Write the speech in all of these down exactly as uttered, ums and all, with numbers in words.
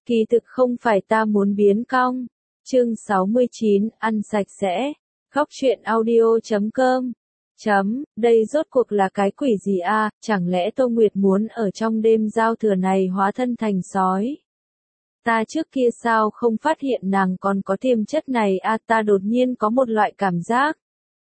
Kỳ thực không phải ta muốn biến cong. Chương sáu mươi chín, ăn sạch sẽ. Góc truyện audio chấm com. Chấm, đây rốt cuộc là cái quỷ gì a? Chẳng lẽ Tô Nguyệt muốn ở trong đêm giao thừa này hóa thân thành sói? Ta trước kia sao không phát hiện nàng còn có tiềm chất này a? Ta đột nhiên có một loại cảm giác.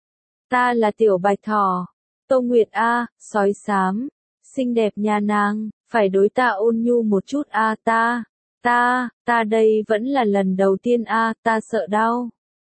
Ta là tiểu bạch thỏ. Tô Nguyệt a, sói xám, xinh đẹp nhà nàng, phải đối ta ôn nhu một chút a. Ta, ta, ta đây vẫn là lần đầu tiên a, ta sợ đau.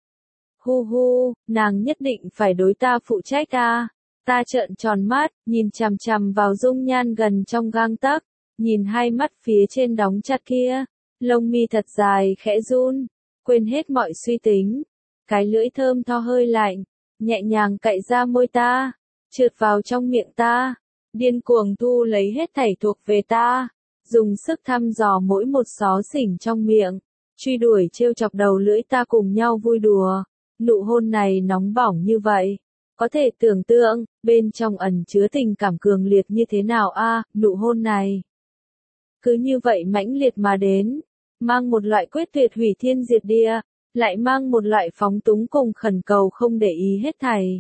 Hu hu, nàng nhất định phải đối ta phụ trách a. Ta trợn tròn mắt, nhìn chằm chằm vào dung nhan gần trong gang tấc, nhìn hai mắt phía trên đóng chặt kia, lông mi thật dài khẽ run, quên hết mọi suy tính. Cái lưỡi thơm tho hơi lạnh, nhẹ nhàng cạy ra môi ta, trượt vào trong miệng ta, điên cuồng thu lấy hết thảy thuộc về ta, dùng sức thăm dò mỗi một xó xỉnh trong miệng, truy đuổi trêu chọc đầu lưỡi ta cùng nhau vui đùa. Nụ hôn này nóng bỏng như vậy, có thể tưởng tượng, bên trong ẩn chứa tình cảm cường liệt như thế nào a, nụ hôn này. Cứ như vậy mãnh liệt mà đến, mang một loại quyết tuyệt hủy thiên diệt địa, lại mang một loại phóng túng cùng khẩn cầu không để ý hết thảy.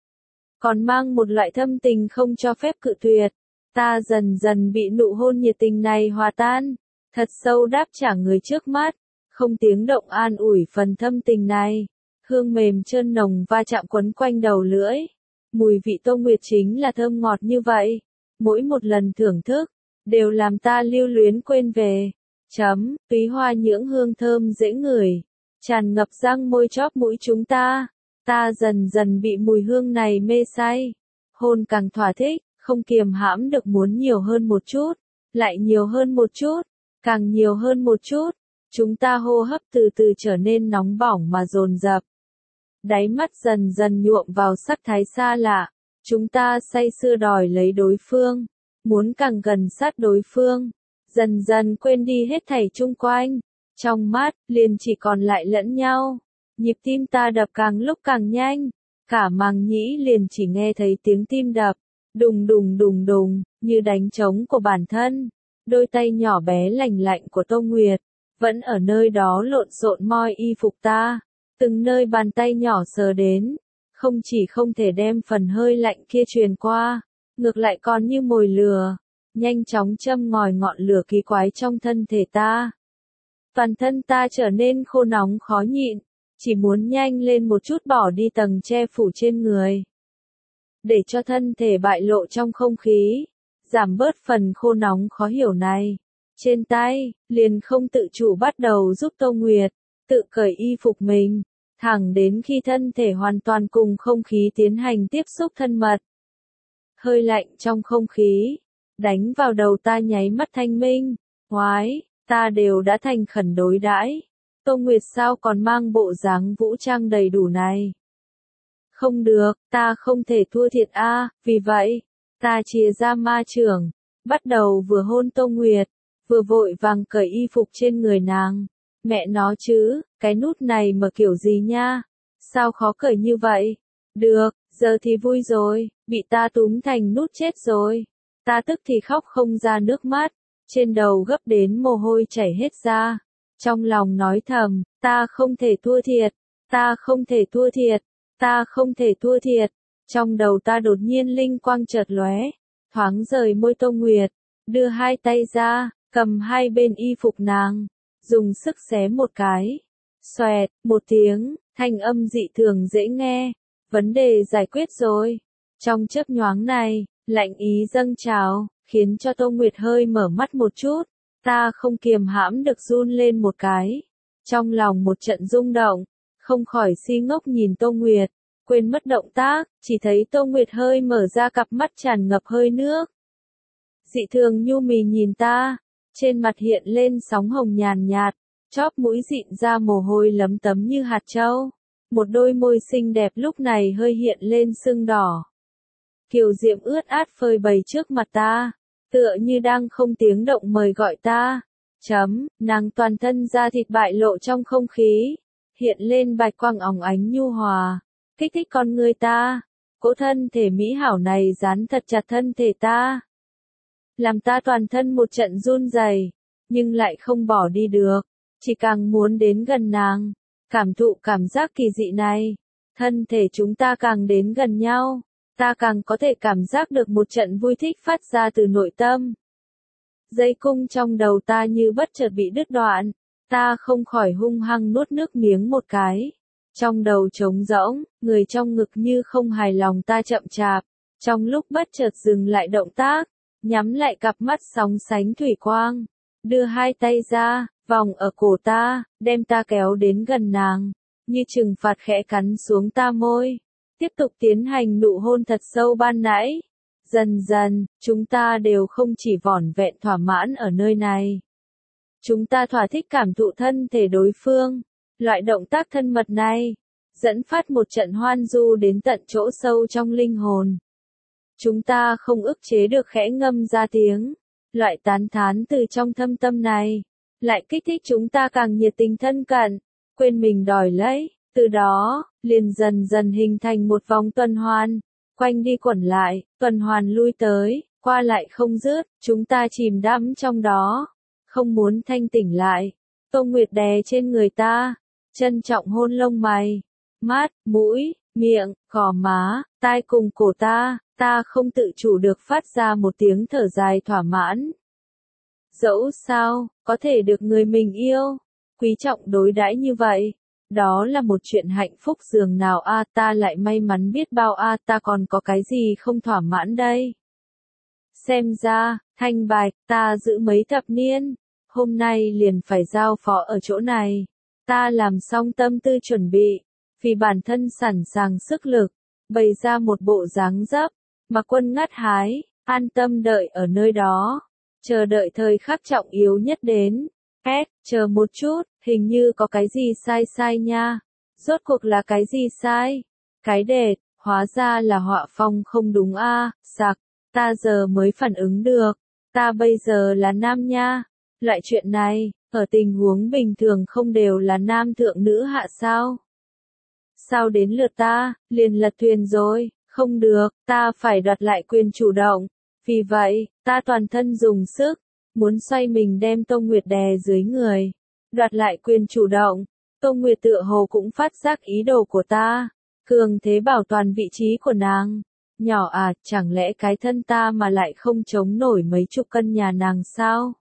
Còn mang một loại thâm tình không cho phép cự tuyệt, ta dần dần bị nụ hôn nhiệt tình này hòa tan, thật sâu đáp trả người trước mắt, không tiếng động an ủi phần thâm tình này. Hương mềm trơn nồng va chạm quấn quanh đầu lưỡi. Mùi vị Tô Nguyệt chính là thơm ngọt như vậy. Mỗi một lần thưởng thức, đều làm ta lưu luyến quên về. Chấm, túy hoa nhưỡng hương thơm dễ ngửi. Tràn ngập răng môi chóp mũi chúng ta. Ta dần dần bị mùi hương này mê say. Hôn càng thỏa thích, không kiềm hãm được muốn nhiều hơn một chút. Lại nhiều hơn một chút. Càng nhiều hơn một chút. Chúng ta hô hấp từ từ trở nên nóng bỏng mà dồn dập. Đáy mắt dần dần nhuộm vào sắc thái xa lạ, chúng ta say sưa đòi lấy đối phương, muốn càng gần sát đối phương, dần dần quên đi hết thảy chung quanh, trong mắt, liền chỉ còn lại lẫn nhau, nhịp tim ta đập càng lúc càng nhanh, cả màng nhĩ liền chỉ nghe thấy tiếng tim đập, đùng đùng đùng đùng, như đánh trống của bản thân, đôi tay nhỏ bé lành lạnh của Tô Nguyệt, vẫn ở nơi đó lộn xộn moi y phục ta. Từng nơi bàn tay nhỏ sờ đến, không chỉ không thể đem phần hơi lạnh kia truyền qua, ngược lại còn như mồi lửa, nhanh chóng châm ngòi ngọn lửa kỳ quái trong thân thể ta. Toàn thân ta trở nên khô nóng khó nhịn, chỉ muốn nhanh lên một chút bỏ đi tầng che phủ trên người. Để cho thân thể bại lộ trong không khí, giảm bớt phần khô nóng khó hiểu này. Trên tay, liền không tự chủ bắt đầu giúp Tô Nguyệt, tự cởi y phục mình. Thẳng đến khi thân thể hoàn toàn cùng không khí tiến hành tiếp xúc thân mật. Hơi lạnh trong không khí, đánh vào đầu ta nháy mắt thanh minh, hoái, ta đều đã thành khẩn đối đãi. Tô Nguyệt sao còn mang bộ dáng vũ trang đầy đủ này? Không được, ta không thể thua thiệt a, vì vậy, ta chìa ra ma chưởng, bắt đầu vừa hôn Tô Nguyệt, vừa vội vàng cởi y phục trên người nàng. Mẹ nó chứ, cái nút này mở kiểu gì nha? Sao khó cởi như vậy? Được, giờ thì vui rồi, bị ta túm thành nút chết rồi. Ta tức thì khóc không ra nước mắt, trên đầu gấp đến mồ hôi chảy hết ra. Trong lòng nói thầm, ta không thể thua thiệt, ta không thể thua thiệt, ta không thể thua thiệt. Trong đầu ta đột nhiên linh quang chợt lóe, thoáng rời môi Tô Nguyệt, đưa hai tay ra, cầm hai bên y phục nàng. Dùng sức xé một cái. Xoẹt, một tiếng, thanh âm dị thường dễ nghe. Vấn đề giải quyết rồi. Trong chớp nhoáng này, lạnh ý dâng trào, khiến cho Tô Nguyệt hơi mở mắt một chút. Ta không kiềm hãm được run lên một cái. Trong lòng một trận rung động, không khỏi si ngốc nhìn Tô Nguyệt. Quên mất động tác, chỉ thấy Tô Nguyệt hơi mở ra cặp mắt tràn ngập hơi nước. Dị thường nhu mì nhìn ta. Trên mặt hiện lên sóng hồng nhàn nhạt, chóp mũi dịn ra mồ hôi lấm tấm như hạt châu. Một đôi môi xinh đẹp lúc này hơi hiện lên sưng đỏ. Kiều diễm ướt át phơi bày trước mặt ta, tựa như đang không tiếng động mời gọi ta. Chấm, nàng toàn thân da thịt bại lộ trong không khí, hiện lên bạch quang óng ánh nhu hòa, kích thích con người ta. Cỗ thân thể mỹ hảo này dán thật chặt thân thể ta. Làm ta toàn thân một trận run rẩy, nhưng lại không bỏ đi được, chỉ càng muốn đến gần nàng, cảm thụ cảm giác kỳ dị này. Thân thể chúng ta càng đến gần nhau, ta càng có thể cảm giác được một trận vui thích phát ra từ nội tâm. Dây cung trong đầu ta như bất chợt bị đứt đoạn, ta không khỏi hung hăng nuốt nước miếng một cái. Trong đầu trống rỗng, người trong ngực như không hài lòng ta chậm chạp, trong lúc bất chợt dừng lại động tác, nhắm lại cặp mắt sóng sánh thủy quang, đưa hai tay ra, vòng ở cổ ta, đem ta kéo đến gần nàng, như trừng phạt khẽ cắn xuống ta môi, tiếp tục tiến hành nụ hôn thật sâu ban nãy. Dần dần, chúng ta đều không chỉ vỏn vẹn thỏa mãn ở nơi này. Chúng ta thỏa thích cảm thụ thân thể đối phương, loại động tác thân mật này, dẫn phát một trận hoan du đến tận chỗ sâu trong linh hồn. Chúng ta không ức chế được khẽ ngâm ra tiếng, loại tán thán từ trong thâm tâm này, lại kích thích chúng ta càng nhiệt tình thân cận, quên mình đòi lấy, từ đó, liền dần dần hình thành một vòng tuần hoàn, quanh đi quẩn lại, tuần hoàn lui tới, qua lại không dứt, chúng ta chìm đắm trong đó, không muốn thanh tỉnh lại. Tô Nguyệt đè trên người ta, trân trọng hôn lông mày, mắt, mũi, miệng, gò má, tai cùng cổ ta, ta không tự chủ được phát ra một tiếng thở dài thỏa mãn. Dẫu sao, có thể được người mình yêu, quý trọng đối đãi như vậy, đó là một chuyện hạnh phúc dường nào a, ta lại may mắn biết bao a, ta còn có cái gì không thỏa mãn đây. Xem ra, thanh bạch, ta giữ mấy thập niên, hôm nay liền phải giao phó ở chỗ này. Ta làm xong tâm tư chuẩn bị, vì bản thân sẵn sàng sức lực, bày ra một bộ dáng dấp, mà quân ngắt hái, an tâm đợi ở nơi đó, chờ đợi thời khắc trọng yếu nhất đến. Két, chờ một chút, hình như có cái gì sai sai nha. Rốt cuộc là cái gì sai? Cái đệt, hóa ra là họa phong không đúng a, à, sặc, ta giờ mới phản ứng được, ta bây giờ là nam nha. Loại chuyện này, ở tình huống bình thường không đều là nam thượng nữ hạ sao? Sao đến lượt ta, liền lật thuyền rồi, không được, ta phải đoạt lại quyền chủ động. Vì vậy, ta toàn thân dùng sức, muốn xoay mình đem Tô Nguyệt đè dưới người, đoạt lại quyền chủ động. Tô Nguyệt tựa hồ cũng phát giác ý đồ của ta, cường thế bảo toàn vị trí của nàng. Nhỏ à, chẳng lẽ cái thân ta mà lại không chống nổi mấy chục cân nhà nàng sao?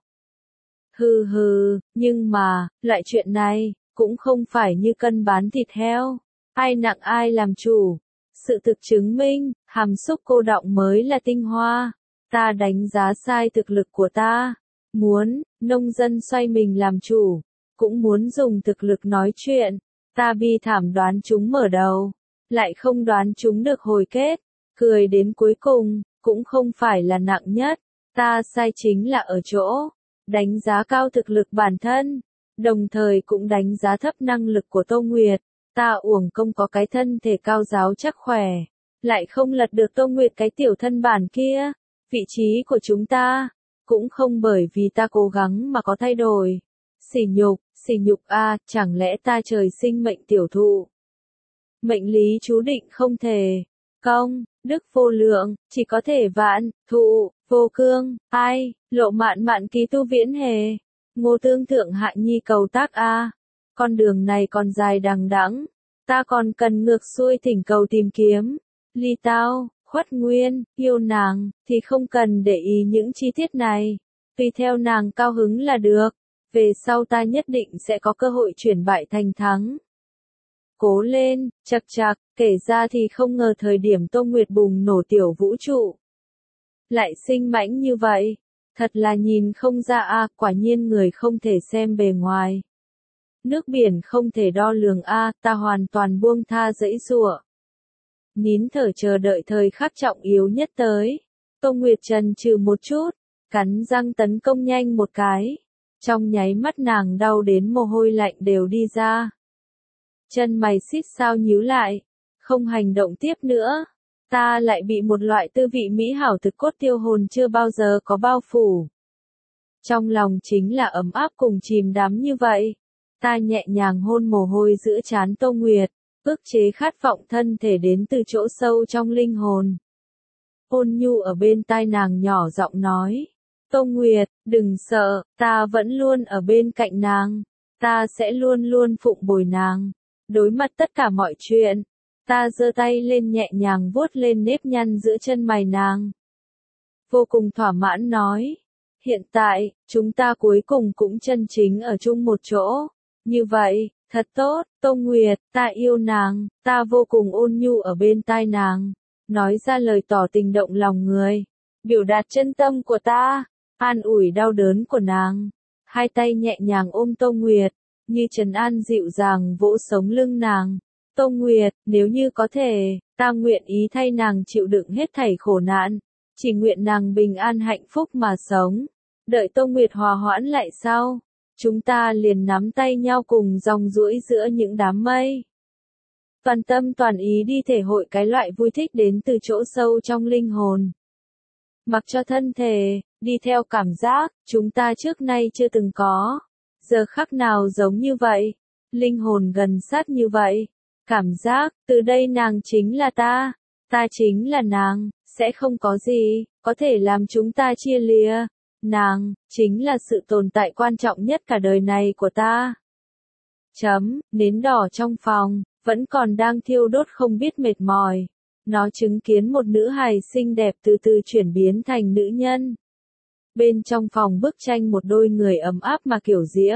Hừ hừ, nhưng mà, loại chuyện này, cũng không phải như cân bán thịt heo, ai nặng ai làm chủ. Sự thực chứng minh, hàm xúc cô đọng mới là tinh hoa. Ta đánh giá sai thực lực của ta. Muốn, nông dân xoay mình làm chủ, cũng muốn dùng thực lực nói chuyện. Ta bi thảm đoán chúng mở đầu, lại không đoán chúng được hồi kết. Cười đến cuối cùng, cũng không phải là nặng nhất. Ta sai chính là ở chỗ, đánh giá cao thực lực bản thân, đồng thời cũng đánh giá thấp năng lực của Tô Nguyệt. Ta uổng công có cái thân thể cao giáo chắc khỏe, lại không lật được Tô Nguyệt cái tiểu thân bản kia. Vị trí của chúng ta, cũng không bởi vì ta cố gắng mà có thay đổi. Sỉ nhục, sỉ nhục a, chẳng lẽ ta trời sinh mệnh tiểu thụ? Mệnh lý chú định không thể. Công, đức vô lượng, chỉ có thể vạn, thụ, vô cương, ai, lộ mạn mạn ký tu viễn hề. Ngô Tương Thượng Hạ Nhi cầu tác a. Con đường này còn dài đằng đẵng, ta còn cần ngược xuôi thỉnh cầu tìm kiếm. Ly tao, khuất nguyên, yêu nàng, thì không cần để ý những chi tiết này. Tùy theo nàng cao hứng là được. Về sau ta nhất định sẽ có cơ hội chuyển bại thành thắng. Cố lên, chật chạc, kể ra thì không ngờ thời điểm Tô Nguyệt bùng nổ tiểu vũ trụ. Lại sinh mãnh như vậy. Thật là nhìn không ra a, quả nhiên người không thể xem bề ngoài. Nước biển không thể đo lường a, ta hoàn toàn buông tha dãy giụa. Nín thở chờ đợi thời khắc trọng yếu nhất tới. Tô Nguyệt chần chừ một chút, cắn răng tấn công nhanh một cái. Trong nháy mắt nàng đau đến mồ hôi lạnh đều đi ra. Chân mày xít sao nhíu lại, không hành động tiếp nữa. Ta lại bị một loại tư vị mỹ hảo thực cốt tiêu hồn chưa bao giờ có bao phủ. Trong lòng chính là ấm áp cùng chìm đắm như vậy. Ta nhẹ nhàng hôn mồ hôi giữa trán Tô Nguyệt, ức chế khát vọng thân thể đến từ chỗ sâu trong linh hồn. Ôn nhu ở bên tai nàng nhỏ giọng nói, Tô Nguyệt, đừng sợ, ta vẫn luôn ở bên cạnh nàng. Ta sẽ luôn luôn phụng bồi nàng. Đối mặt tất cả mọi chuyện. Ta giơ tay lên nhẹ nhàng vuốt lên nếp nhăn giữa chân mày nàng. Vô cùng thỏa mãn nói. Hiện tại, chúng ta cuối cùng cũng chân chính ở chung một chỗ. Như vậy, thật tốt, Tô Nguyệt, ta yêu nàng, ta vô cùng ôn nhu ở bên tai nàng. Nói ra lời tỏ tình động lòng người. Biểu đạt chân tâm của ta, an ủi đau đớn của nàng. Hai tay nhẹ nhàng ôm Tô Nguyệt, như trấn an dịu dàng vỗ sống lưng nàng. Tô Nguyệt, nếu như có thể, ta nguyện ý thay nàng chịu đựng hết thảy khổ nạn. Chỉ nguyện nàng bình an hạnh phúc mà sống. Đợi Tô Nguyệt hòa hoãn lại sau, chúng ta liền nắm tay nhau cùng dòng duỗi giữa những đám mây. Toàn tâm toàn ý đi thể hội cái loại vui thích đến từ chỗ sâu trong linh hồn. Mặc cho thân thể, đi theo cảm giác, chúng ta trước nay chưa từng có. Giờ khắc nào giống như vậy, linh hồn gần sát như vậy. Cảm giác, từ đây nàng chính là ta, ta chính là nàng, sẽ không có gì, có thể làm chúng ta chia lìa. Nàng, chính là sự tồn tại quan trọng nhất cả đời này của ta. Chấm, nến đỏ trong phòng, vẫn còn đang thiêu đốt không biết mệt mỏi. Nó chứng kiến một nữ hài xinh đẹp từ từ chuyển biến thành nữ nhân. Bên trong phòng bức tranh một đôi người ấm áp mà kiểu diễm.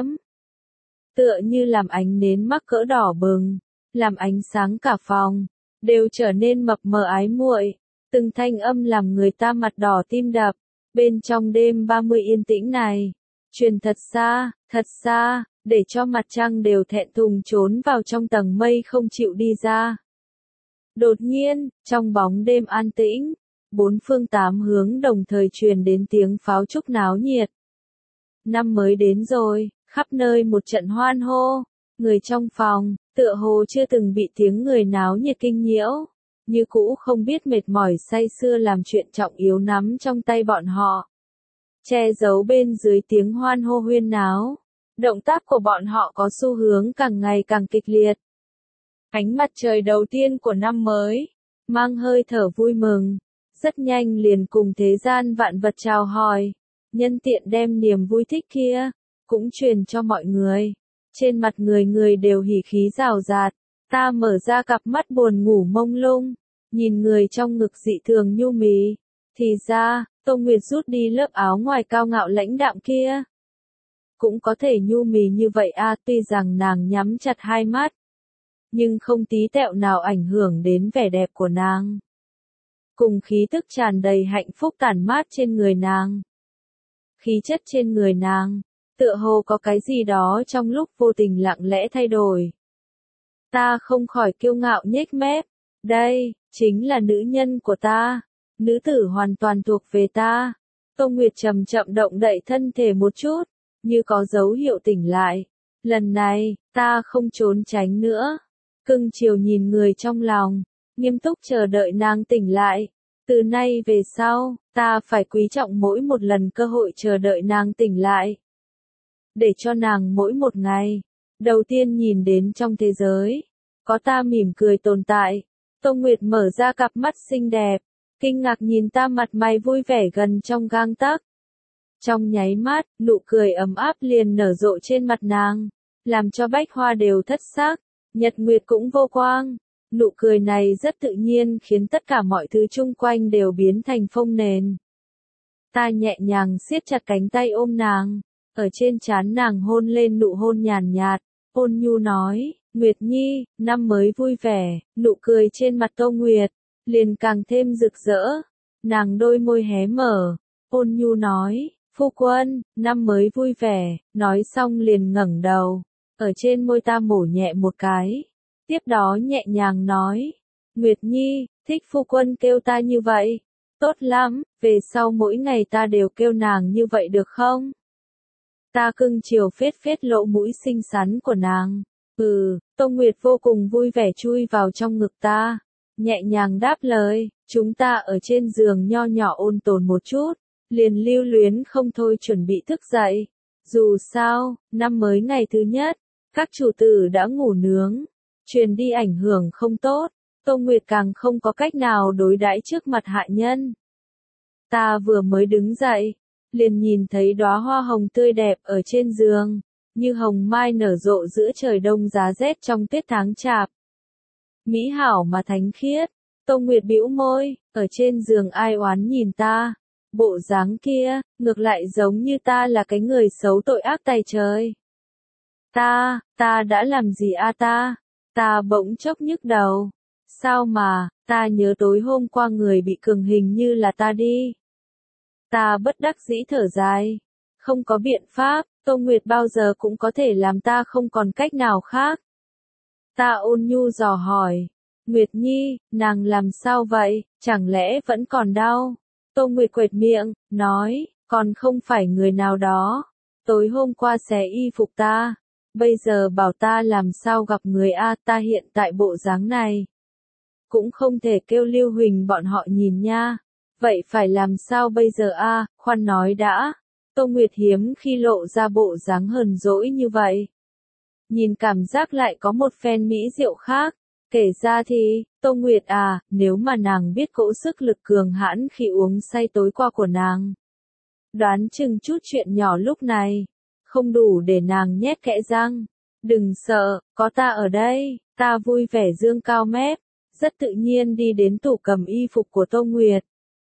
Tựa như làm ánh nến mắc cỡ đỏ bừng, làm ánh sáng cả phòng, đều trở nên mập mờ ái muội. Từng thanh âm làm người ta mặt đỏ tim đập. Bên trong đêm ba mươi yên tĩnh này, truyền thật xa, thật xa, để cho mặt trăng đều thẹn thùng trốn vào trong tầng mây không chịu đi ra. Đột nhiên, trong bóng đêm an tĩnh, bốn phương tám hướng đồng thời truyền đến tiếng pháo trúc náo nhiệt. Năm mới đến rồi, khắp nơi một trận hoan hô, người trong phòng, tựa hồ chưa từng bị tiếng người náo nhiệt kinh nhiễu. Như cũ không biết mệt mỏi say sưa làm chuyện trọng yếu nắm trong tay bọn họ. Che giấu bên dưới tiếng hoan hô huyên náo. Động tác của bọn họ có xu hướng càng ngày càng kịch liệt. Ánh mặt trời đầu tiên của năm mới, mang hơi thở vui mừng. Rất nhanh liền cùng thế gian vạn vật chào hỏi. Nhân tiện đem niềm vui thích kia, cũng truyền cho mọi người. Trên mặt người người đều hỉ khí rào rạt. Ta mở ra cặp mắt buồn ngủ mông lung, nhìn người trong ngực dị thường nhu mì. Thì ra, Tô Nguyệt rút đi lớp áo ngoài cao ngạo lãnh đạm kia. Cũng có thể nhu mì như vậy a, à, tuy rằng nàng nhắm chặt hai mắt, nhưng không tí tẹo nào ảnh hưởng đến vẻ đẹp của nàng. Cùng khí tức tràn đầy hạnh phúc tản mát trên người nàng. Khí chất trên người nàng, tựa hồ có cái gì đó trong lúc vô tình lặng lẽ thay đổi. Ta không khỏi kiêu ngạo nhếch mép. Đây, chính là nữ nhân của ta. Nữ tử hoàn toàn thuộc về ta. Tô Nguyệt chậm chậm động đậy thân thể một chút, như có dấu hiệu tỉnh lại. Lần này, ta không trốn tránh nữa. Cưng chiều nhìn người trong lòng, nghiêm túc chờ đợi nàng tỉnh lại. Từ nay về sau, ta phải quý trọng mỗi một lần cơ hội chờ đợi nàng tỉnh lại. Để cho nàng mỗi một ngày, đầu tiên nhìn đến trong thế giới, có ta mỉm cười tồn tại. Tô Nguyệt mở ra cặp mắt xinh đẹp, kinh ngạc nhìn ta mặt mày vui vẻ gần trong gang tấc. Trong nháy mắt, nụ cười ấm áp liền nở rộ trên mặt nàng, làm cho bách hoa đều thất sắc, nhật nguyệt cũng vô quang. Nụ cười này rất tự nhiên khiến tất cả mọi thứ chung quanh đều biến thành phông nền. Ta nhẹ nhàng siết chặt cánh tay ôm nàng, ở trên trán nàng hôn lên nụ hôn nhàn nhạt, ôn nhu nói, Nguyệt Nhi, năm mới vui vẻ. Nụ cười trên mặt Tô Nguyệt liền càng thêm rực rỡ. Nàng đôi môi hé mở, ôn nhu nói, phu quân, năm mới vui vẻ. Nói xong liền ngẩng đầu, ở trên môi ta mổ nhẹ một cái. Tiếp đó nhẹ nhàng nói, Nguyệt Nhi, thích phu quân kêu ta như vậy. Tốt lắm, về sau mỗi ngày ta đều kêu nàng như vậy được không? Ta cưng chiều phết phết lỗ mũi xinh xắn của nàng. Ừ, Tô Nguyệt vô cùng vui vẻ chui vào trong ngực ta. Nhẹ nhàng đáp lời, chúng ta ở trên giường nho nhỏ ôn tồn một chút. Liền lưu luyến không thôi chuẩn bị thức dậy. Dù sao, năm mới ngày thứ nhất, các chủ tử đã ngủ nướng. Truyền đi ảnh hưởng không tốt. Tô Nguyệt càng không có cách nào đối đãi trước mặt hạ nhân. Ta vừa mới đứng dậy, liền nhìn thấy đóa hoa hồng tươi đẹp ở trên giường, như hồng mai nở rộ giữa trời đông giá rét trong tiết tháng chạp. Mỹ hảo mà thánh khiết, Tô Nguyệt bĩu môi, ở trên giường ai oán nhìn ta, bộ dáng kia, ngược lại giống như ta là cái người xấu tội ác tày trời. Ta, ta đã làm gì a ta? Ta bỗng chốc nhức đầu. Sao mà, ta nhớ tối hôm qua người bị cường hình như là ta đi. Ta bất đắc dĩ thở dài. Không có biện pháp, Tô Nguyệt bao giờ cũng có thể làm ta không còn cách nào khác. Ta ôn nhu dò hỏi. Nguyệt Nhi, nàng làm sao vậy, chẳng lẽ vẫn còn đau? Tô Nguyệt quệt miệng, nói, còn không phải người nào đó. Tối hôm qua xé y phục ta. Bây giờ bảo ta làm sao gặp người A, ta hiện tại bộ dáng này. Cũng không thể kêu Lưu Huỳnh bọn họ nhìn nha. Vậy phải làm sao bây giờ A, khoan nói đã. Tô Nguyệt hiếm khi lộ ra bộ dáng hờn dỗi như vậy. Nhìn cảm giác lại có một phen mỹ diệu khác. Kể ra thì, Tô Nguyệt à, nếu mà nàng biết cỗ sức lực cường hãn khi uống say tối qua của nàng. Đoán chừng chút chuyện nhỏ lúc này, không đủ để nàng nhét kẽ răng. Đừng sợ, có ta ở đây, ta vui vẻ dương cao mép, rất tự nhiên đi đến tủ cầm y phục của Tô Nguyệt.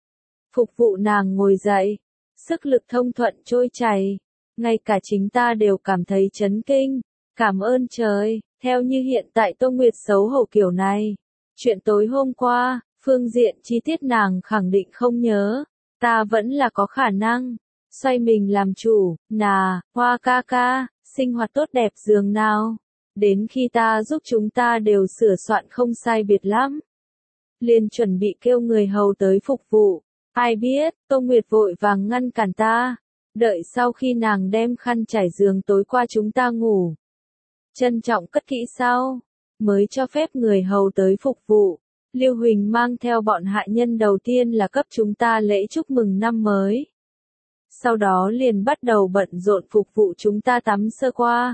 Phục vụ nàng ngồi dậy, sức lực thông thuận trôi chảy, ngay cả chính ta đều cảm thấy chấn kinh, cảm ơn trời, theo như hiện tại Tô Nguyệt xấu hổ kiểu này. Chuyện tối hôm qua, phương diện chi tiết nàng khẳng định không nhớ, ta vẫn là có khả năng. Xoay mình làm chủ, nà, Hoa ca ca, sinh hoạt tốt đẹp giường nào. Đến khi ta giúp chúng ta đều sửa soạn không sai biệt lắm. Liền chuẩn bị kêu người hầu tới phục vụ. Ai biết, Tô Nguyệt vội vàng ngăn cản ta. Đợi sau khi nàng đem khăn trải giường tối qua chúng ta ngủ. Trân trọng cất kỹ sau. Mới cho phép người hầu tới phục vụ. Lưu Huỳnh mang theo bọn hạ nhân đầu tiên là cấp chúng ta lễ chúc mừng năm mới. Sau đó liền bắt đầu bận rộn phục vụ chúng ta tắm sơ qua.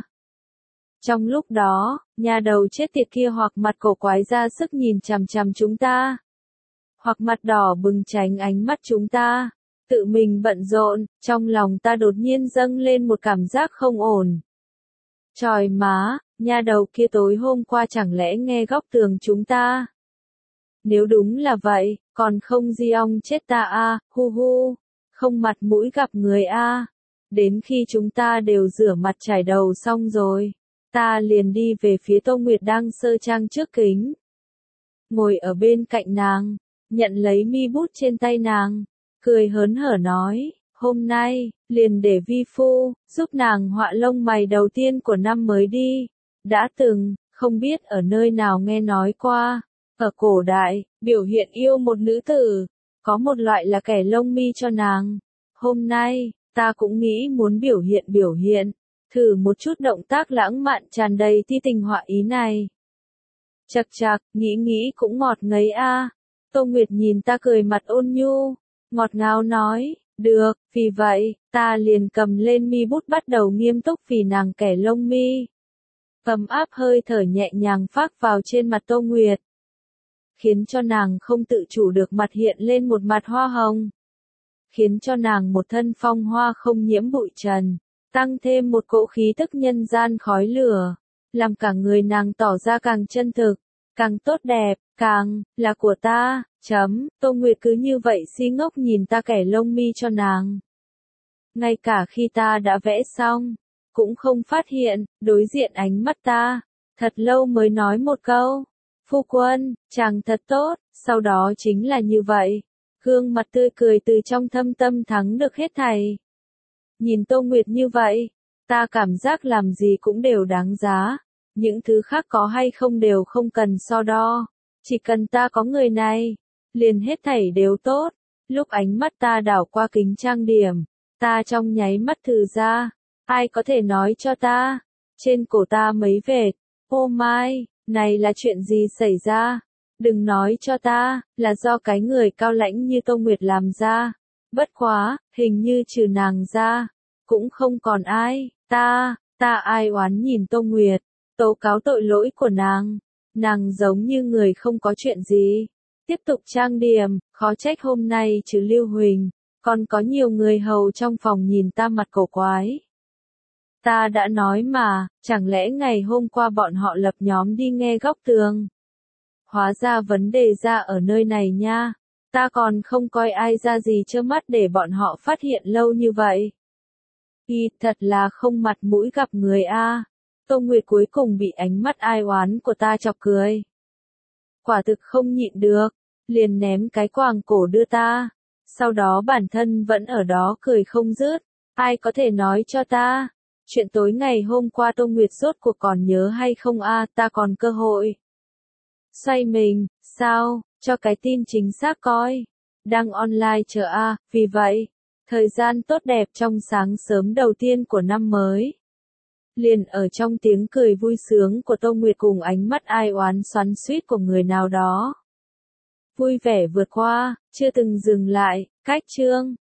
Trong lúc đó, nhà đầu chết tiệt kia hoặc mặt cổ quái ra sức nhìn chằm chằm chúng ta, hoặc mặt đỏ bừng tránh ánh mắt chúng ta, tự mình bận rộn, trong lòng ta đột nhiên dâng lên một cảm giác không ổn. Trời má, nhà đầu kia tối hôm qua chẳng lẽ nghe góc tường chúng ta? Nếu đúng là vậy, còn không di ong chết ta a, hu hu. Không mặt mũi gặp người a. Đến khi chúng ta đều rửa mặt chải đầu xong rồi, ta liền đi về phía Tô Nguyệt đang sơ trang trước kính. Ngồi ở bên cạnh nàng, nhận lấy mi bút trên tay nàng, cười hớn hở nói, hôm nay, liền để vi phu, giúp nàng họa lông mày đầu tiên của năm mới đi. Đã từng, không biết ở nơi nào nghe nói qua, ở cổ đại, biểu hiện yêu một nữ tử. Có một loại là kẻ lông mi cho nàng. Hôm nay, ta cũng nghĩ muốn biểu hiện biểu hiện, thử một chút động tác lãng mạn tràn đầy ti tình họa ý này. Chật chạc, nghĩ nghĩ cũng ngọt ngấy a. Tô Nguyệt nhìn ta cười mặt ôn nhu, ngọt ngào nói, được, vì vậy, ta liền cầm lên mi bút bắt đầu nghiêm túc vì nàng kẻ lông mi. Ấm áp hơi thở nhẹ nhàng phác vào trên mặt Tô Nguyệt. Khiến cho nàng không tự chủ được mặt hiện lên một mặt hoa hồng. Khiến cho nàng một thân phong hoa không nhiễm bụi trần, tăng thêm một cỗ khí tức nhân gian khói lửa, làm cả người nàng tỏ ra càng chân thực, càng tốt đẹp, càng là của ta, chấm, Tô Nguyệt cứ như vậy si ngốc nhìn ta kẻ lông mi cho nàng. Ngay cả khi ta đã vẽ xong, cũng không phát hiện, đối diện ánh mắt ta, thật lâu mới nói một câu. Phu quân, chàng thật tốt, sau đó chính là như vậy. Gương mặt tươi cười từ trong thâm tâm thắng được hết thảy. Nhìn Tô Nguyệt như vậy, ta cảm giác làm gì cũng đều đáng giá. Những thứ khác có hay không đều không cần so đo. Chỉ cần ta có người này, liền hết thảy đều tốt. Lúc ánh mắt ta đảo qua kính trang điểm, ta trong nháy mắt thử ra. Ai có thể nói cho ta, trên cổ ta mấy vệt, ô mai. Này là chuyện gì xảy ra? Đừng nói cho ta, là do cái người cao lãnh như Tô Nguyệt làm ra. Bất quá, hình như trừ nàng ra, cũng không còn ai. Ta, ta ai oán nhìn Tô Nguyệt, tố cáo tội lỗi của nàng. Nàng giống như người không có chuyện gì. Tiếp tục trang điểm, khó trách hôm nay trừ Lưu Huỳnh, Còn có nhiều người hầu trong phòng nhìn ta mặt cổ quái. Ta đã nói mà, chẳng lẽ ngày hôm qua bọn họ lập nhóm đi nghe góc tường? Hóa ra vấn đề ra ở nơi này nha. Ta còn không coi ai ra gì trơ mắt để bọn họ phát hiện lâu như vậy. Y thật là không mặt mũi gặp người a. Tô Nguyệt cuối cùng bị ánh mắt ai oán của ta chọc cười. Quả thực không nhịn được, liền ném cái quàng cổ đưa ta. Sau đó bản thân vẫn ở đó cười không dứt. Ai có thể nói cho ta? Chuyện tối ngày hôm qua Tô Nguyệt rốt cuộc còn nhớ hay không a? Ta còn cơ hội. Xoay mình, sao, cho cái tin chính xác coi. Đang online chờ a, vì vậy, thời gian tốt đẹp trong sáng sớm đầu tiên của năm mới. Liền ở trong tiếng cười vui sướng của Tô Nguyệt cùng ánh mắt ai oán xoắn xuýt của người nào đó. Vui vẻ vượt qua, chưa từng dừng lại, cách chương.